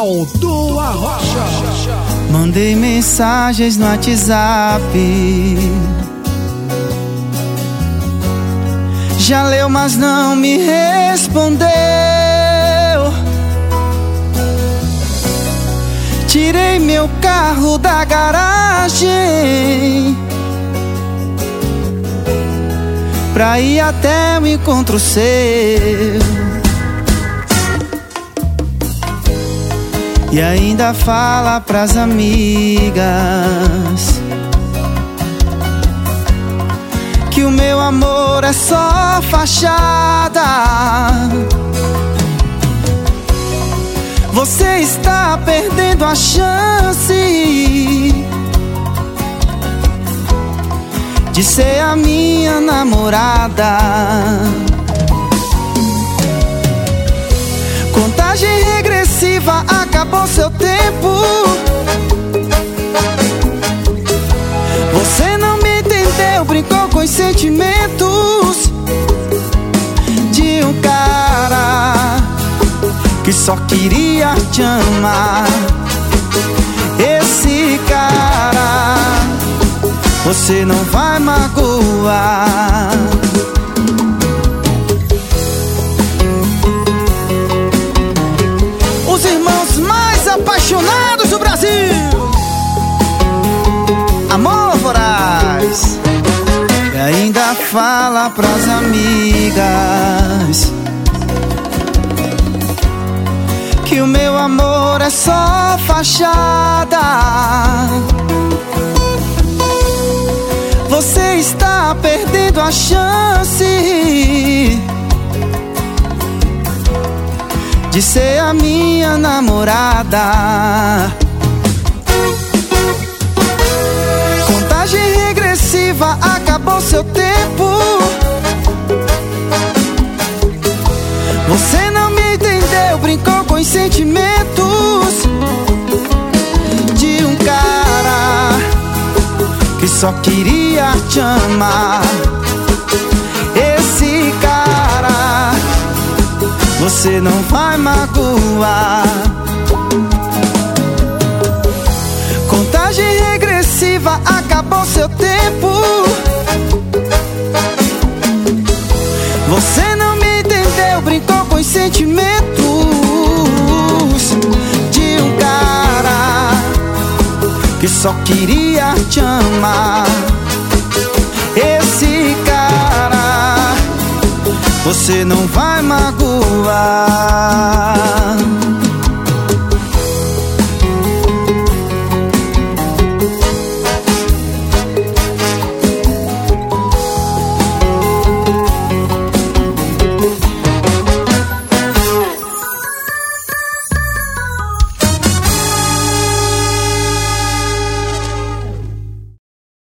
Ronaldo Arrocha. Mandei mensagens no WhatsApp, já leu, mas não me respondeu. Tirei meu carro da garagem pra ir até o encontro seu, e ainda fala pras amigas que o meu amor é só fachada. Você está perdendo a chance de ser a minha namorada. Contagem regressiva, acabou seu tempo. Você não me entendeu, brincou com os sentimentos de um cara que só queria te amar. Esse cara você não vai magoar. Os irmãos mais apaixonados do Brasil, Amor Voraz. E ainda fala pras amigas que o meu amor é só fachada. Você está perdendo a chance de ser a minha namorada. Contagem regressiva, acabou seu tempo. Você não me entendeu, brincou com os sentimentos de um cara que só queria te amar. Esse cara você não vai magoar. Contagem regressiva, acabou seu tempo. Você não me entendeu, brincou com os sentimentos de um cara que só queria te amar. Esse cara você não vai magoar.